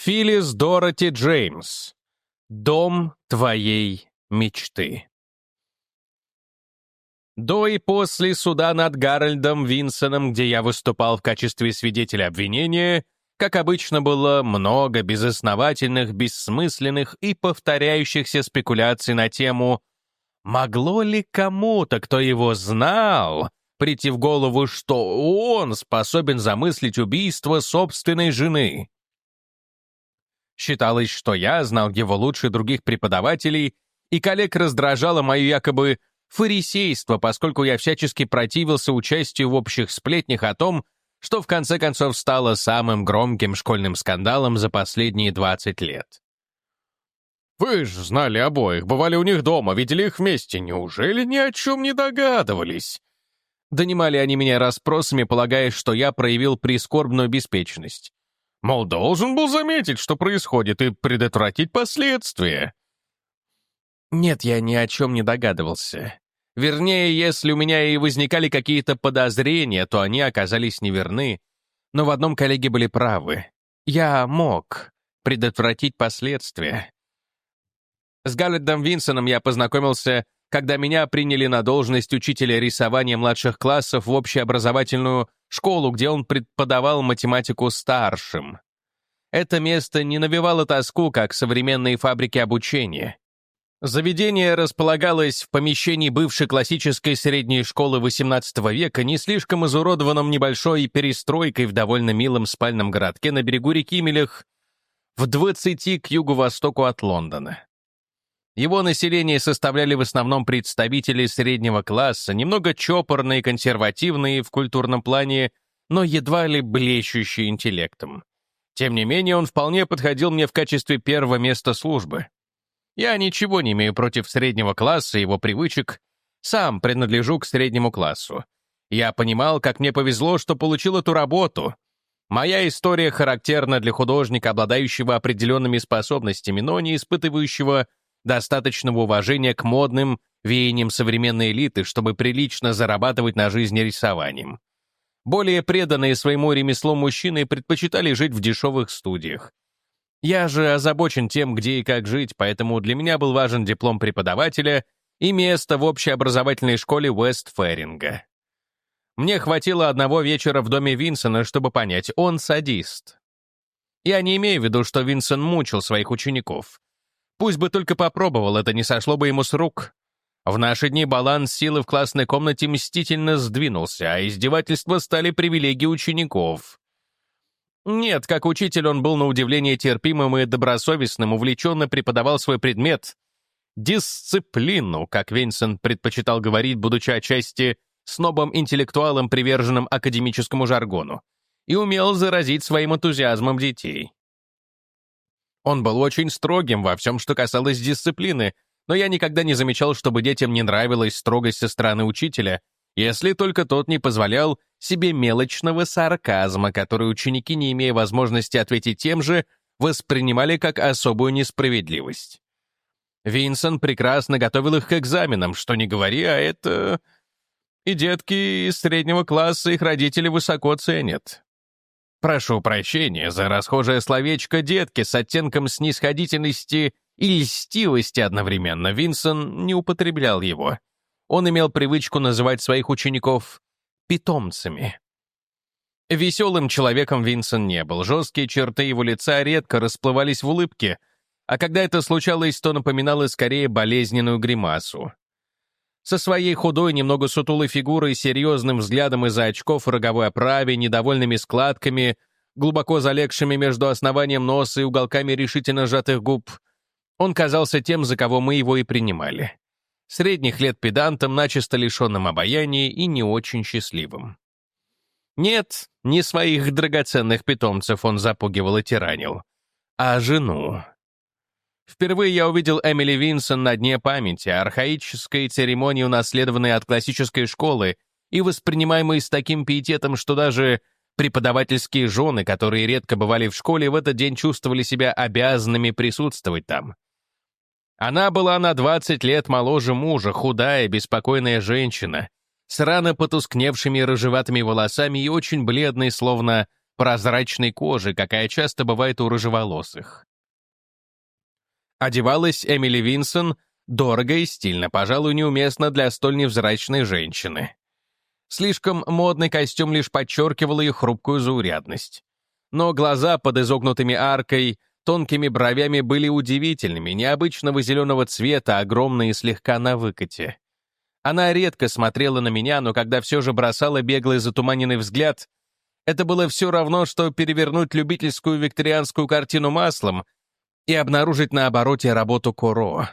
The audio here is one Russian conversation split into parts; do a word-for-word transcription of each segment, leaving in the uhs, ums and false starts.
Филлис Дороти Джеймс. Дом твоей мечты. До и после суда над Гарольдом Винсоном, где я выступал в качестве свидетеля обвинения, как обычно, было много безосновательных, бессмысленных и повторяющихся спекуляций на тему «Могло ли кому-то, кто его знал, прийти в голову, что он способен замыслить убийство собственной жены?» Считалось, что я знал его лучше других преподавателей, и коллег раздражало мое якобы фарисейство, поскольку я всячески противился участию в общих сплетнях о том, что в конце концов стало самым громким школьным скандалом за последние двадцать лет. «Вы же знали обоих, бывали у них дома, видели их вместе, неужели ни о чем не догадывались?» Донимали они меня расспросами, полагая, что я проявил прискорбную беспечность. Мол, должен был заметить, что происходит, и предотвратить последствия. Нет, я ни о чем не догадывался. Вернее, если у меня и возникали какие-то подозрения, то они оказались неверны. Но в одном коллеги были правы. Я мог предотвратить последствия. С Гарольдом Винсоном я познакомился, когда меня приняли на должность учителя рисования младших классов в общеобразовательную школу, где он преподавал математику старшим. Это место не навевало тоску, как современные фабрики обучения. Заведение располагалось в помещении бывшей классической средней школы восемнадцатого века, не слишком изуродованном небольшой перестройкой в довольно милом спальном городке на берегу реки Мелех в двадцати к юго-востоку от Лондона. Его население составляли в основном представители среднего класса, немного чопорные, консервативные в культурном плане, но едва ли блещущие интеллектом. Тем не менее, он вполне подходил мне в качестве первого места службы. Я ничего не имею против среднего класса и его привычек, сам принадлежу к среднему классу. Я понимал, как мне повезло, что получил эту работу. Моя история характерна для художника, обладающего определенными способностями, но не испытывающего достаточного уважения к модным веяниям современной элиты, чтобы прилично зарабатывать на жизни рисованием. Более преданные своему ремеслу мужчины предпочитали жить в дешевых студиях. Я же озабочен тем, где и как жить, поэтому для меня был важен диплом преподавателя и место в общеобразовательной школе Уэст-Ферринга. Мне хватило одного вечера в доме Винсона, чтобы понять, он садист. Я не имею в виду, что Винсон мучил своих учеников. Пусть бы только попробовал, это не сошло бы ему с рук. В наши дни баланс силы в классной комнате мстительно сдвинулся, а издевательства стали привилегией учеников. Нет, как учитель он был на удивление терпимым и добросовестным, увлеченно преподавал свой предмет. Дисциплину, как Винсон предпочитал говорить, будучи отчасти снобом-интеллектуалом, приверженным академическому жаргону, и умел заразить своим энтузиазмом детей. Он был очень строгим во всем, что касалось дисциплины, но я никогда не замечал, чтобы детям не нравилась строгость со стороны учителя, если только тот не позволял себе мелочного сарказма, который ученики, не имея возможности ответить тем же, воспринимали как особую несправедливость. Винсон прекрасно готовил их к экзаменам, что не говори, а это... И детки из среднего класса их родители высоко ценят. Прошу прощения за расхожее словечко «детки» с оттенком снисходительности и льстивости одновременно. Винсон не употреблял его. Он имел привычку называть своих учеников питомцами. Веселым человеком Винсон не был. Жесткие черты его лица редко расплывались в улыбке, а когда это случалось, то напоминало скорее болезненную гримасу. Со своей худой, немного сутулой фигурой, серьезным взглядом из-за очков в роговой оправе, недовольными складками, глубоко залегшими между основанием носа и уголками решительно сжатых губ, он казался тем, за кого мы его и принимали. Средних лет педантом, начисто лишенным обаяния и не очень счастливым. Нет, не своих драгоценных питомцев он запугивал и тиранил, а жену. Впервые я увидел Эмили Винсон на дне памяти, архаической церемонии, унаследованной от классической школы и воспринимаемой с таким пиететом, что даже преподавательские жены, которые редко бывали в школе, в этот день чувствовали себя обязанными присутствовать там. Она была на двадцать лет моложе мужа, худая, беспокойная женщина, с рано потускневшими рыжеватыми волосами и очень бледной, словно прозрачной кожи, какая часто бывает у рыжеволосых. Одевалась Эмили Винсон дорого и стильно, пожалуй, неуместно для столь невзрачной женщины. Слишком модный костюм лишь подчеркивал ее хрупкую заурядность. Но глаза под изогнутыми аркой, тонкими бровями были удивительными, необычного зеленого цвета, огромные и слегка на выкате. Она редко смотрела на меня, но когда все же бросала беглый затуманенный взгляд, это было все равно, что перевернуть любительскую викторианскую картину маслом и обнаружить на обороте работу Коро.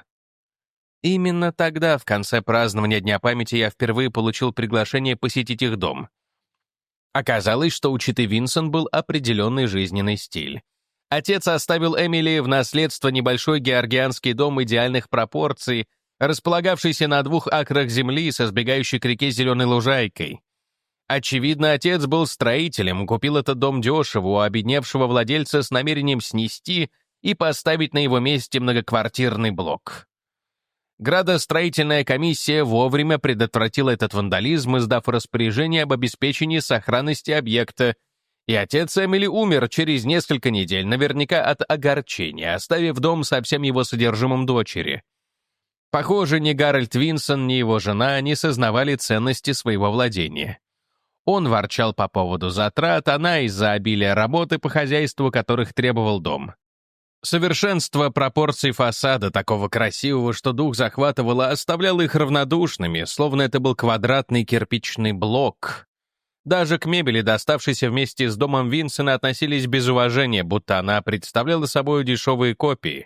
Именно тогда, в конце празднования Дня памяти, я впервые получил приглашение посетить их дом. Оказалось, что у читы Винсон был определенный жизненный стиль. Отец оставил Эмили в наследство небольшой георгианский дом идеальных пропорций, располагавшийся на двух акрах земли со сбегающей к реке зеленой лужайкой. Очевидно, отец был строителем, купил этот дом дешево у обедневшего владельца с намерением снести и поставить на его месте многоквартирный блок. Градостроительная комиссия вовремя предотвратила этот вандализм, издав распоряжение об обеспечении сохранности объекта, и отец Эмили умер через несколько недель, наверняка от огорчения, оставив дом со всем его содержимым дочери. Похоже, ни Гарольд Винсон, ни его жена не сознавали ценности своего владения. Он ворчал по поводу затрат, она из-за обилия работы по хозяйству, которых требовал дом. Совершенство пропорций фасада, такого красивого, что дух захватывало, оставляло их равнодушными, словно это был квадратный кирпичный блок. Даже к мебели, доставшейся вместе с домом Винсона, относились без уважения, будто она представляла собой дешевые копии.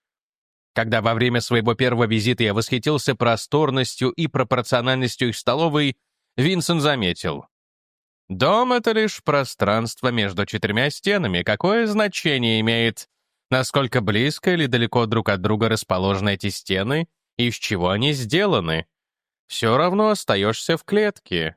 Когда во время своего первого визита я восхитился просторностью и пропорциональностью их столовой, Винсон заметил: «Дом — это лишь пространство между четырьмя стенами. Какое значение имеет, насколько близко или далеко друг от друга расположены эти стены и из чего они сделаны? Все равно остаешься в клетке».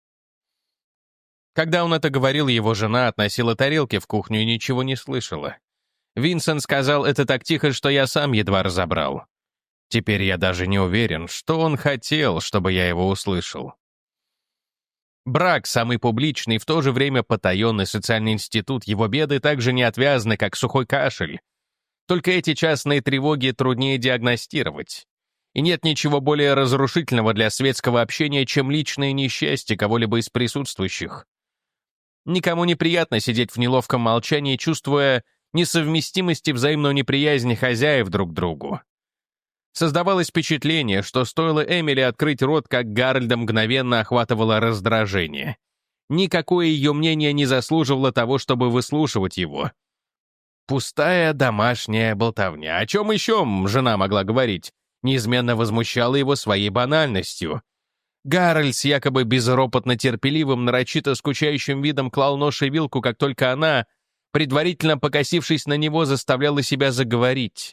Когда он это говорил, его жена относила тарелки в кухню и ничего не слышала. Винсент сказал это так тихо, что я сам едва разобрал. Теперь я даже не уверен, что он хотел, чтобы я его услышал. Брак, самый публичный, в то же время потаенный социальный институт, его беды так же неотвязны, как сухой кашель. Только эти частные тревоги труднее диагностировать. И нет ничего более разрушительного для светского общения, чем личное несчастье кого-либо из присутствующих. Никому неприятно сидеть в неловком молчании, чувствуя несовместимость и взаимную неприязнь хозяев друг к другу. Создавалось впечатление, что стоило Эмили открыть рот, как Гарольда мгновенно охватывало раздражение. Никакое ее мнение не заслуживало того, чтобы выслушивать его. Пустая домашняя болтовня. О чем еще жена могла говорить? Неизменно возмущала его своей банальностью. Гарольд с якобы безропотно терпеливым, нарочито скучающим видом клал нож и вилку, как только она, предварительно покосившись на него, заставляла себя заговорить.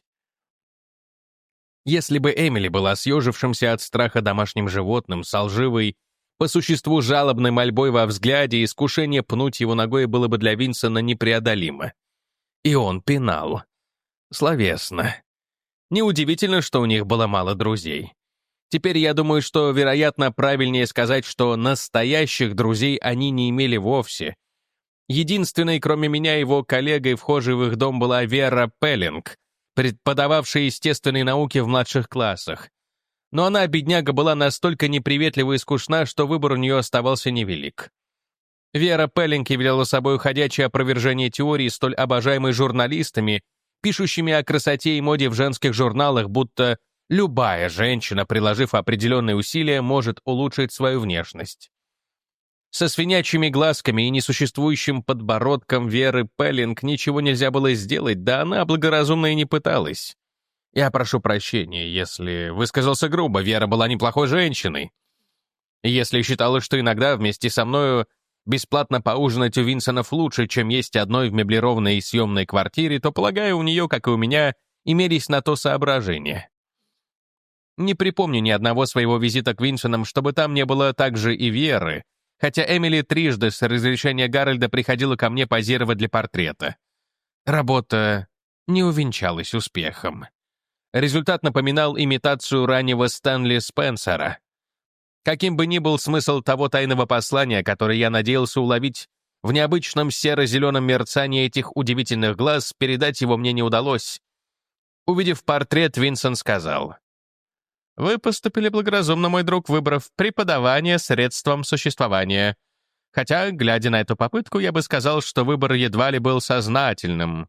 Если бы Эмили была съежившимся от страха домашним животным, с лживой, по существу жалобной мольбой во взгляде, искушение пнуть его ногой было бы для Винсона непреодолимо. И он пинал. Словесно. Неудивительно, что у них было мало друзей. Теперь я думаю, что, вероятно, правильнее сказать, что настоящих друзей они не имели вовсе. Единственной, кроме меня, его коллегой, вхожей в их дом, была Вера Пеллинг, преподававшая естественные науки в младших классах. Но она, бедняга, была настолько неприветлива и скучна, что выбор у нее оставался невелик. Вера Пеллинг являла собой ходячее опровержение теории, столь обожаемой журналистами, пишущими о красоте и моде в женских журналах, будто любая женщина, приложив определенные усилия, может улучшить свою внешность. Со свинячьими глазками и несуществующим подбородком Веры Пеллинг ничего нельзя было сделать, да она благоразумно и не пыталась. Я прошу прощения, если высказался грубо, Вера была неплохой женщиной. Если считала, что иногда вместе со мною бесплатно поужинать у Винсонов лучше, чем есть одной в меблированной съемной квартире, то, полагаю, у нее, как и у меня, имелись на то соображения. Не припомню ни одного своего визита к Винсонам, чтобы там не было также и Веры, хотя Эмили трижды с разрешения Гарольда приходила ко мне позировать для портрета. Работа не увенчалась успехом. Результат напоминал имитацию раннего Стэнли Спенсера. Каким бы ни был смысл того тайного послания, которое я надеялся уловить В необычном серо-зеленом мерцании этих удивительных глаз передать его мне не удалось. Увидев портрет, Винсент сказал: «Вы поступили благоразумно, мой друг, выбрав преподавание средством существования. Хотя, глядя на эту попытку, я бы сказал, что выбор едва ли был сознательным».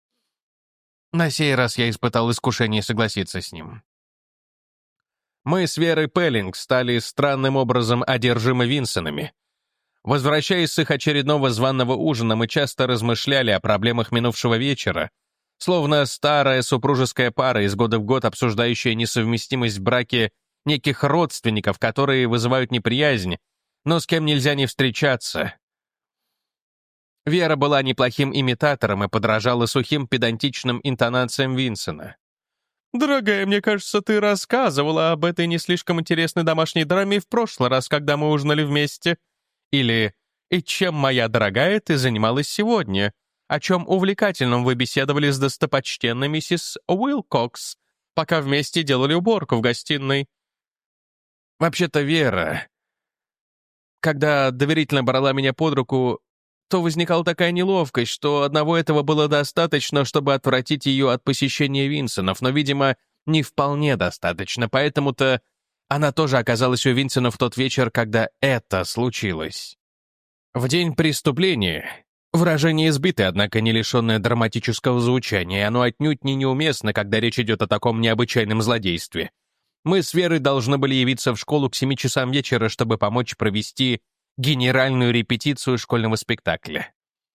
На сей раз я испытал искушение согласиться с ним. Мы с Верой Пеллинг стали странным образом одержимы Винсонами. Возвращаясь с их очередного званого ужина, мы часто размышляли о проблемах минувшего вечера, словно старая супружеская пара, из года в год обсуждающая несовместимость в браке неких родственников, которые вызывают неприязнь, но с кем нельзя не встречаться. Вера была неплохим имитатором и подражала сухим педантичным интонациям Винсона. «Дорогая, мне кажется, ты рассказывала об этой не слишком интересной домашней драме в прошлый раз, когда мы ужинали вместе». Или «И чем, моя дорогая, ты занималась сегодня? О чем увлекательном вы беседовали с достопочтенной миссис Уилкокс, пока вместе делали уборку в гостиной?» Вообще-то Вера, когда доверительно брала меня под руку, то возникала такая неловкость, что одного этого было достаточно, чтобы отвратить ее от посещения Винсонов, но, видимо, не вполне достаточно, поэтому-то она тоже оказалась у Винсона в тот вечер, когда это случилось. В день преступления. Выражение избитое, однако не лишенное драматического звучания, и оно отнюдь не неуместно, когда речь идет о таком необычайном злодействе. Мы с Верой должны были явиться в школу к семи часам вечера, чтобы помочь провести генеральную репетицию школьного спектакля.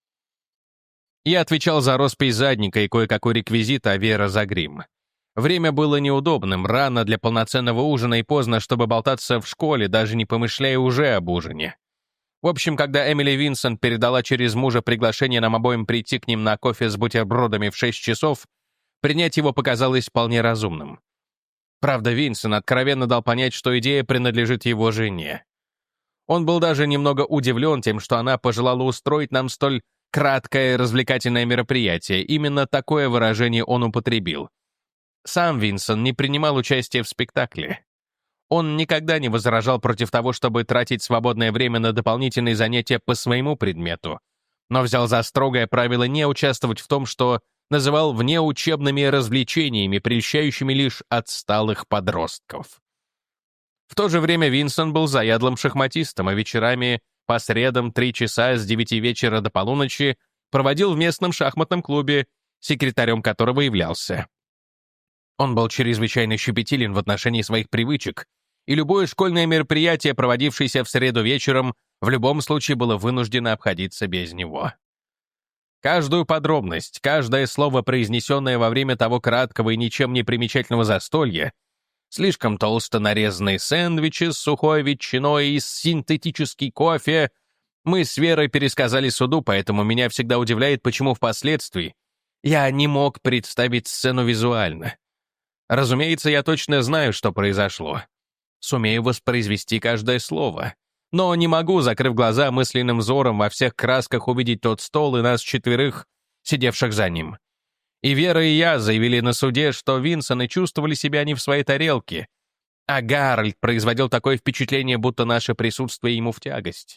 Я отвечал за роспись задника и кое-какой реквизит, а Вера за грим. Время было неудобным, рано для полноценного ужина и поздно, чтобы болтаться в школе, даже не помышляя уже об ужине. В общем, когда Эмили Винсент передала через мужа приглашение нам обоим прийти к ним на кофе с бутербродами в шесть часов, принять его показалось вполне разумным. Правда, Винсент откровенно дал понять, что идея принадлежит его жене. Он был даже немного удивлен тем, что она пожелала устроить нам столь краткое развлекательное мероприятие. Именно такое выражение он употребил. Сам Винсент не принимал участия в спектакле. Он никогда не возражал против того, чтобы тратить свободное время на дополнительные занятия по своему предмету, но взял за строгое правило не участвовать в том, что называл внеучебными развлечениями, прельщающими лишь отсталых подростков. В то же время Винсент был заядлым шахматистом, а вечерами по средам три часа с девяти вечера до полуночи проводил в местном шахматном клубе, секретарем которого являлся. Он был чрезвычайно щепетилен в отношении своих привычек, и любое школьное мероприятие, проводившееся в среду вечером, в любом случае было вынуждено обходиться без него. Каждую подробность, каждое слово, произнесенное во время того краткого и ничем не примечательного застолья, слишком толсто нарезанные сэндвичи с сухой ветчиной и синтетический кофе, мы с Верой пересказали суду, поэтому меня всегда удивляет, почему впоследствии я не мог представить сцену визуально. Разумеется, я точно знаю, что произошло. Сумею воспроизвести каждое слово. Но не могу, закрыв глаза, мысленным взором во всех красках увидеть тот стол и нас четверых, сидевших за ним. И Вера, и я заявили на суде, что Винсоны чувствовали себя не в своей тарелке, а Гарольд производил такое впечатление, будто наше присутствие ему в тягость.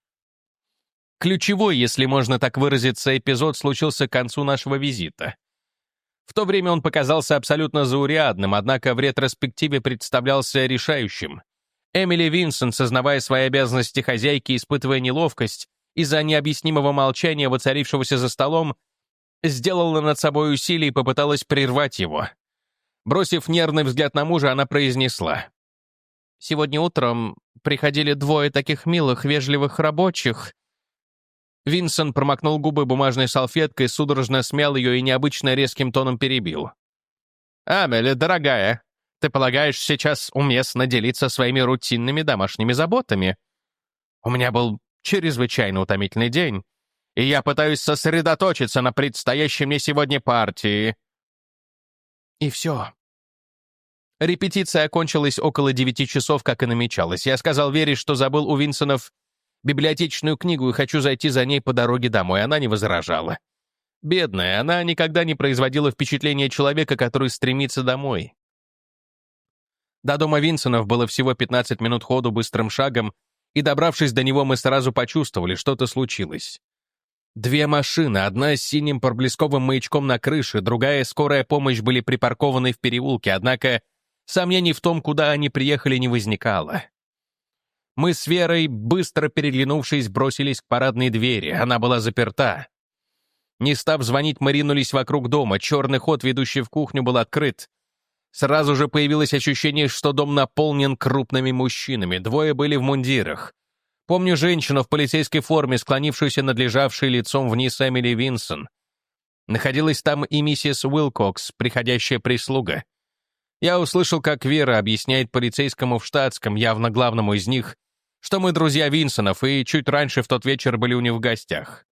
Ключевой, если можно так выразиться, эпизод случился к концу нашего визита. В то время он показался абсолютно заурядным, однако в ретроспективе представлялся решающим. Эмили Винсент, сознавая свои обязанности хозяйки, испытывая неловкость из-за необъяснимого молчания, воцарившегося за столом, сделала над собой усилие и попыталась прервать его. Бросив нервный взгляд на мужа, она произнесла: «Сегодня утром приходили двое таких милых, вежливых рабочих». Винсент промокнул губы бумажной салфеткой, судорожно смял ее и необычно резким тоном перебил. «Амели, дорогая, ты полагаешь, сейчас уместно делиться своими рутинными домашними заботами? У меня был чрезвычайно утомительный день, и я пытаюсь сосредоточиться на предстоящей мне сегодня партии». И все. Репетиция окончилась около девяти часов, как и намечалось. Я сказал Вере, что забыл у Винсонов библиотечную книгу и хочу зайти за ней по дороге домой. Она не возражала. Бедная, она никогда не производила впечатления человека, который стремится домой. До дома Винсонов было всего пятнадцать минут ходу быстрым шагом, и, добравшись до него, мы сразу почувствовали, что-то случилось. Две машины, одна с синим проблесковым маячком на крыше, другая скорая помощь были припаркованы в переулке, однако сомнений в том, куда они приехали, не возникало. Мы с Верой, быстро переглянувшись, бросились к парадной двери, она была заперта. Не став звонить, мы ринулись вокруг дома, черный ход, ведущий в кухню, был открыт. Сразу же появилось ощущение, что дом наполнен крупными мужчинами, двое были в мундирах. Помню женщину в полицейской форме, склонившуюся над лежавшей лицом вниз Эмили Винсон. Находилась там и миссис Уилкокс, приходящая прислуга. Я услышал, как Вера объясняет полицейскому в штатском, явно главному из них, что мы друзья Винсонов, и чуть раньше в тот вечер были у них в гостях.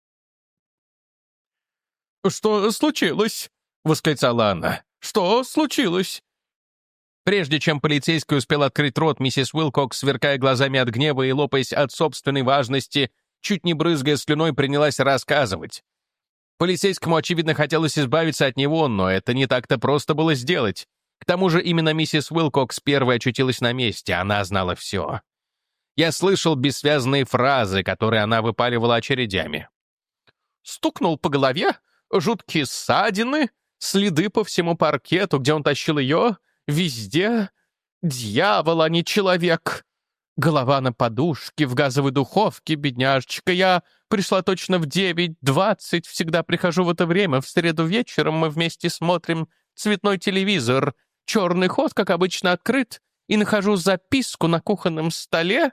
«Что случилось?» — восклицала она. «Что случилось?» Прежде чем полицейский успел открыть рот, миссис Уилкокс, сверкая глазами от гнева и лопаясь от собственной важности, чуть не брызгая слюной, принялась рассказывать. Полицейскому, очевидно, хотелось избавиться от него, но это не так-то просто было сделать. К тому же именно миссис Уилкокс первой очутилась на месте, она знала все. Я слышал бессвязные фразы, которые она выпаливала очередями. «Стукнул по голове, жуткие ссадины, следы по всему паркету, где он тащил ее, везде. Дьявол, а не человек. Голова на подушке, в газовой духовке, бедняжечка. Я пришла точно в девять двадцать, всегда прихожу в это время, в среду вечером мы вместе смотрим цветной телевизор. Черный ход, как обычно, открыт, и нахожу записку на кухонном столе».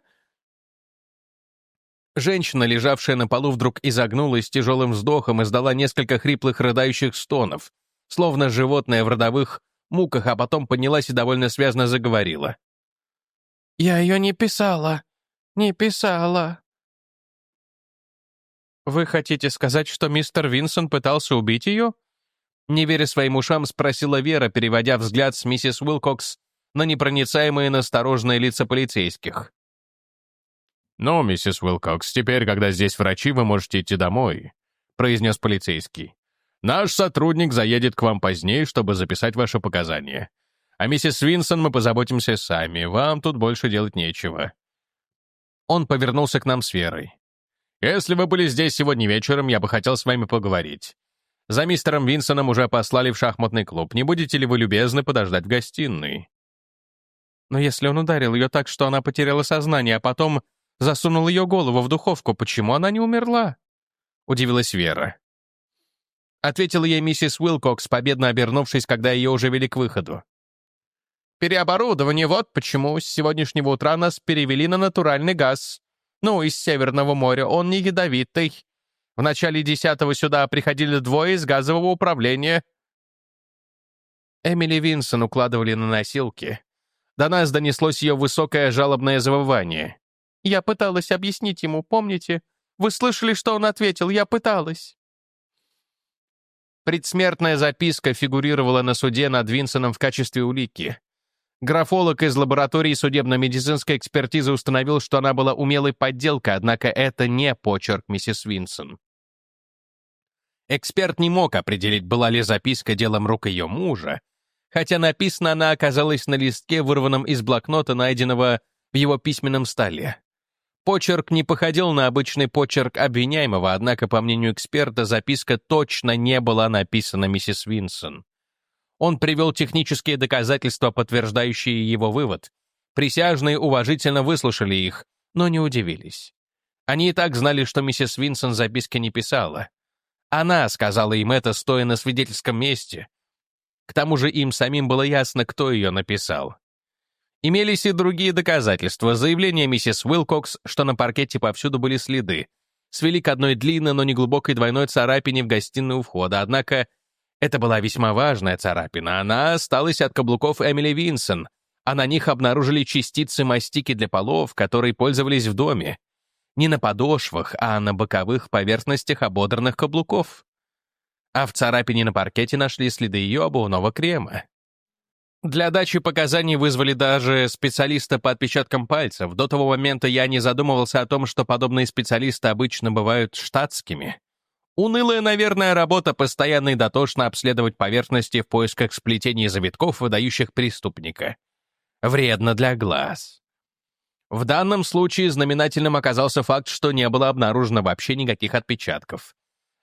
Женщина, лежавшая на полу, вдруг изогнулась тяжелым вздохом и издала несколько хриплых рыдающих стонов, словно животное в родовых муках, а потом поднялась и довольно связно заговорила. «Я ее не писала, не писала». «Вы хотите сказать, что мистер Винсон пытался убить ее?» Не веря своим ушам, спросила Вера, переводя взгляд с миссис Уилкокс на непроницаемые настороженные лица полицейских. «Ну, миссис Уилкокс, теперь, когда здесь врачи, вы можете идти домой», — произнес полицейский. «Наш сотрудник заедет к вам позднее, чтобы записать ваши показания. А миссис Винсон мы позаботимся сами, вам тут больше делать нечего». Он повернулся к нам с Верой. «Если вы были здесь сегодня вечером, я бы хотел с вами поговорить. За мистером Винсоном уже послали в шахматный клуб. Не будете ли вы любезны подождать в гостиной?» «Но если он ударил ее так, что она потеряла сознание, а потом засунул ее голову в духовку, почему она не умерла?» — удивилась Вера. Ответила ей миссис Уилкокс, победно обернувшись, когда ее уже вели к выходу. «Переоборудование, вот почему с сегодняшнего утра нас перевели на натуральный газ. Ну, из Северного моря, он не ядовитый. В начале десятого сюда приходили двое из газового управления». Эмили Винсон укладывали на носилки. До нас донеслось ее высокое жалобное завывание. «Я пыталась объяснить ему, помните? Вы слышали, что он ответил? Я пыталась». Предсмертная записка фигурировала на суде над Винсоном в качестве улики. Графолог из лаборатории судебно-медицинской экспертизы установил, что она была умелой подделкой, однако это не почерк миссис Винсон. Эксперт не мог определить, была ли записка делом рук ее мужа, хотя написана она оказалась на листке, вырванном из блокнота, найденного в его письменном столе. Почерк не походил на обычный почерк обвиняемого, однако, по мнению эксперта, записка точно не была написана миссис Винсон. Он привел технические доказательства, подтверждающие его вывод. Присяжные уважительно выслушали их, но не удивились. Они и так знали, что миссис Винсон записки не писала. Она сказала им это, стоя на свидетельском месте. К тому же им самим было ясно, кто ее написал. Имелись и другие доказательства. Заявление миссис Уилкокс, что на паркете повсюду были следы, свели к одной длинной, но неглубокой двойной царапине в гостиной у входа. Однако это была весьма важная царапина. Она осталась от каблуков Эмили Винсон, а на них обнаружили частицы мастики для полов, которой пользовались в доме. Не на подошвах, а на боковых поверхностях ободранных каблуков. А в царапине на паркете нашли следы ее обувного крема. Для дачи показаний вызвали даже специалиста по отпечаткам пальцев. До того момента я не задумывался о том, что подобные специалисты обычно бывают штатскими. Унылая, наверное, работа постоянно и дотошно обследовать поверхности в поисках сплетений завитков, выдающих преступника. Вредно для глаз. В данном случае знаменательным оказался факт, что не было обнаружено вообще никаких отпечатков.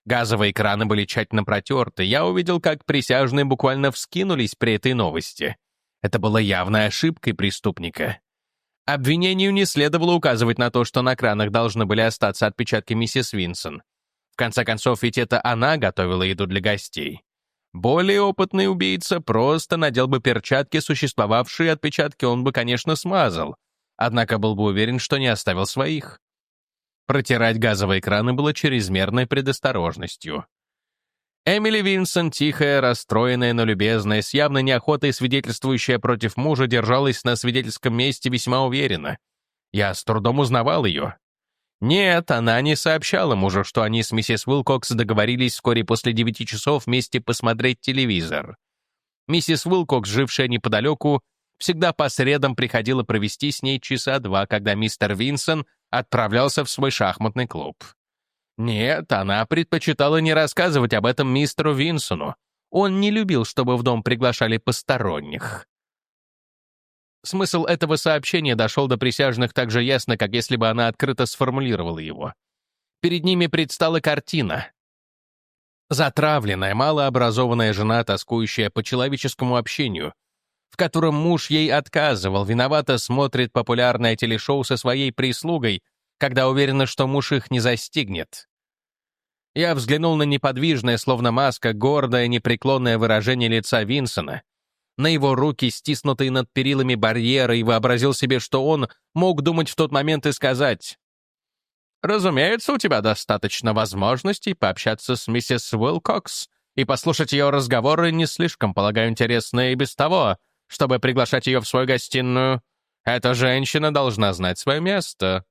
Газовые краны были тщательно протерты. Я увидел, как присяжные буквально вскинулись при этой новости. Это была явной ошибкой преступника. Обвинению не следовало указывать на то, что на кранах должны были остаться отпечатки миссис Винсон. В конце концов, ведь это она готовила еду для гостей. Более опытный убийца просто надел бы перчатки, существовавшие отпечатки он бы, конечно, смазал, однако был бы уверен, что не оставил своих. Протирать газовые краны было чрезмерной предосторожностью. Эмили Винсон, тихая, расстроенная, но любезная, с явной неохотой свидетельствующая против мужа, держалась на свидетельском месте весьма уверенно. Я с трудом узнавал ее. Нет, она не сообщала мужу, что они с миссис Уилкокс договорились вскоре после девяти часов вместе посмотреть телевизор. Миссис Уилкокс, жившая неподалеку, всегда по средам приходила провести с ней часа два, когда мистер Винсон отправлялся в свой шахматный клуб. Нет, она предпочитала не рассказывать об этом мистеру Винсону. Он не любил, чтобы в дом приглашали посторонних. Смысл этого сообщения дошел до присяжных так же ясно, как если бы она открыто сформулировала его. Перед ними предстала картина. Затравленная, малообразованная жена, тоскующая по человеческому общению, в котором муж ей отказывал, виновато смотрит популярное телешоу со своей прислугой, когда уверена, что муж их не застигнет. Я взглянул на неподвижное, словно маска, гордое, непреклонное выражение лица Винсона, на его руки, стиснутые над перилами барьера, и вообразил себе, что он мог думать в тот момент и сказать: «Разумеется, у тебя достаточно возможностей пообщаться с миссис Уилкокс и послушать ее разговоры, не слишком, полагаю, интересные и без того, чтобы приглашать ее в свою гостиную. Эта женщина должна знать свое место».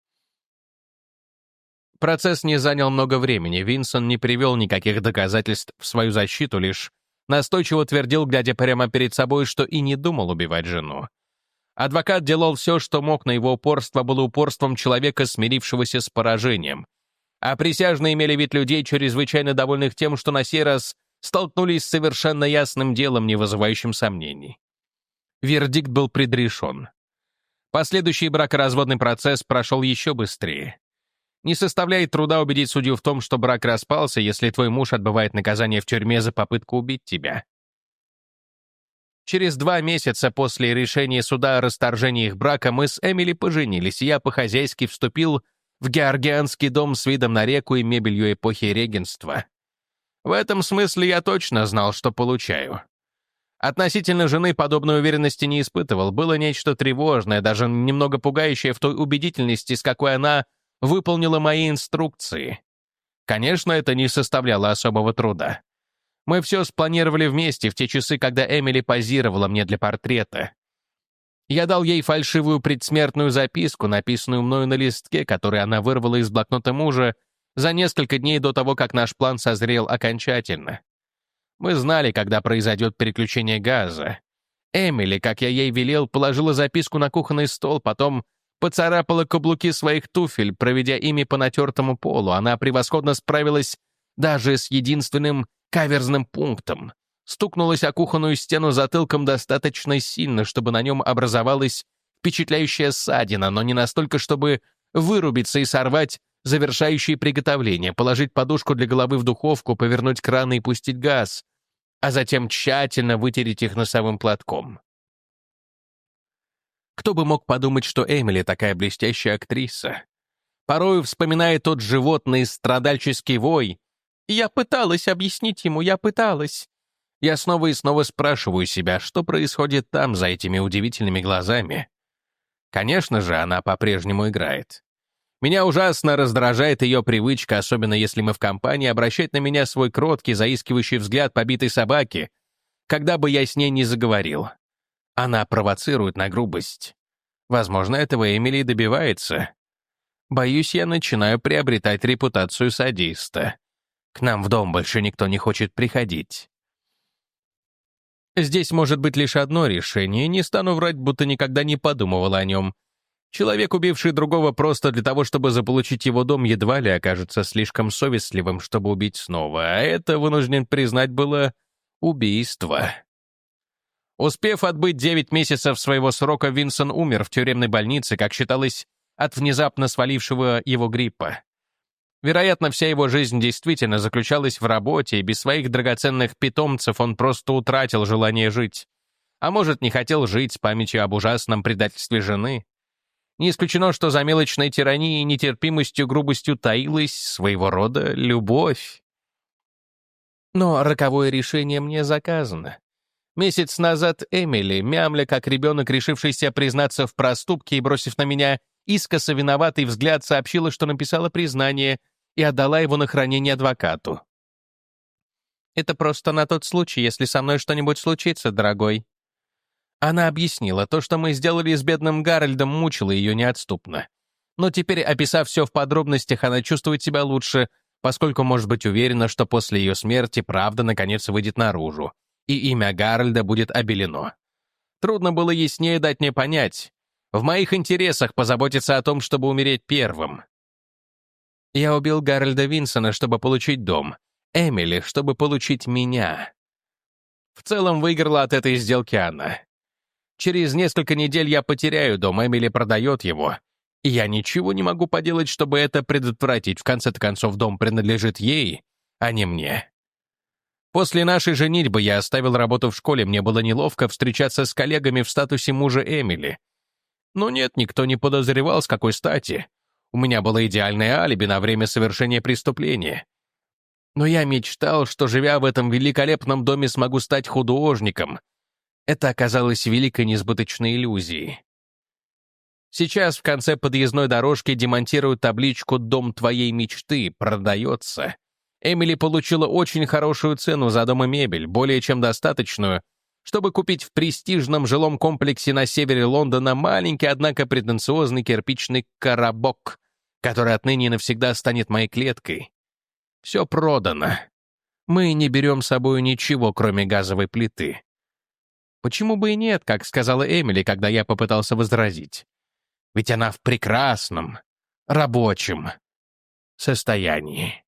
Процесс не занял много времени, Винсон не привел никаких доказательств в свою защиту, лишь настойчиво твердил, глядя прямо перед собой, что и не думал убивать жену. Адвокат делал все, что мог, но его упорство было упорством человека, смирившегося с поражением. А присяжные имели вид людей, чрезвычайно довольных тем, что на сей раз столкнулись с совершенно ясным делом, не вызывающим сомнений. Вердикт был предрешен. Последующий бракоразводный процесс прошел еще быстрее. Не составляет труда убедить судью в том, что брак распался, если твой муж отбывает наказание в тюрьме за попытку убить тебя. Через два месяца после решения суда о расторжении их брака мы с Эмили поженились, и я по-хозяйски вступил в георгианский дом с видом на реку и мебелью эпохи регенства. В этом смысле я точно знал, что получаю. Относительно жены подобной уверенности не испытывал. Было нечто тревожное, даже немного пугающее в той убедительности, с какой она выполнила мои инструкции. Конечно, это не составляло особого труда. Мы все спланировали вместе в те часы, когда Эмили позировала мне для портрета. Я дал ей фальшивую предсмертную записку, написанную мною на листке, который она вырвала из блокнота мужа за несколько дней до того, как наш план созрел окончательно. Мы знали, когда произойдет переключение газа. Эмили, как я ей велел, положила записку на кухонный стол, потом поцарапала каблуки своих туфель, проведя ими по натертому полу. Она превосходно справилась даже с единственным каверзным пунктом. Стукнулась о кухонную стену затылком достаточно сильно, чтобы на нем образовалась впечатляющая ссадина, но не настолько, чтобы вырубиться и сорвать завершающие приготовления, положить подушку для головы в духовку, повернуть краны и пустить газ, а затем тщательно вытереть их носовым платком. Кто бы мог подумать, что Эмили такая блестящая актриса? Порою, вспоминая тот животный страдальческий вой, «Я пыталась объяснить ему, я пыталась». Я снова и снова спрашиваю себя, что происходит там, за этими удивительными глазами. Конечно же, она по-прежнему играет. Меня ужасно раздражает ее привычка, особенно если мы в компании, обращать на меня свой кроткий, заискивающий взгляд побитой собаки, когда бы я с ней не заговорил. Она провоцирует на грубость. Возможно, этого Эмили добивается. Боюсь, я начинаю приобретать репутацию садиста. К нам в дом больше никто не хочет приходить. Здесь может быть лишь одно решение, не стану врать, будто никогда не подумывал о нем. Человек, убивший другого просто для того, чтобы заполучить его дом, едва ли окажется слишком совестливым, чтобы убить снова, а это, вынужден признать, было убийство. Успев отбыть девять месяцев своего срока, Винсон умер в тюремной больнице, как считалось, от внезапно свалившего его гриппа. Вероятно, вся его жизнь действительно заключалась в работе, и без своих драгоценных питомцев он просто утратил желание жить. А может, не хотел жить с памятью об ужасном предательстве жены. Не исключено, что за мелочной тиранией, нетерпимостью, грубостью таилась своего рода любовь. Но роковое решение мне заказано. Месяц назад Эмили, мямля как ребенок, решившийся признаться в проступке и бросив на меня искоса виноватый взгляд, сообщила, что написала признание и отдала его на хранение адвокату. «Это просто на тот случай, если со мной что-нибудь случится, дорогой». Она объяснила, то, что мы сделали с бедным Гарольдом, мучило ее неотступно. Но теперь, описав все в подробностях, она чувствует себя лучше, поскольку может быть уверена, что после ее смерти правда наконец выйдет наружу, и имя Гарольда будет обелено. Трудно было яснее дать мне понять. В моих интересах позаботиться о том, чтобы умереть первым. Я убил Гарольда Винсона, чтобы получить дом. Эмили, чтобы получить меня. В целом выиграла от этой сделки она. Через несколько недель я потеряю дом, Эмили продает его. И я ничего не могу поделать, чтобы это предотвратить. В конце-то концов, дом принадлежит ей, а не мне. После нашей женитьбы я оставил работу в школе, мне было неловко встречаться с коллегами в статусе мужа Эмили. Но нет, никто не подозревал, с какой стати. У меня было идеальное алиби на время совершения преступления. Но я мечтал, что, живя в этом великолепном доме, смогу стать художником. Это оказалось великой несбыточной иллюзией. Сейчас в конце подъездной дорожки демонтируют табличку «Дом твоей мечты, продается». Эмили получила очень хорошую цену за дом и мебель, более чем достаточную, чтобы купить в престижном жилом комплексе на севере Лондона маленький, однако претенциозный кирпичный коробок, который отныне навсегда станет моей клеткой. Все продано. Мы не берем с собой ничего, кроме газовой плиты. Почему бы и нет, как сказала Эмили, когда я попытался возразить? Ведь она в прекрасном, рабочем состоянии.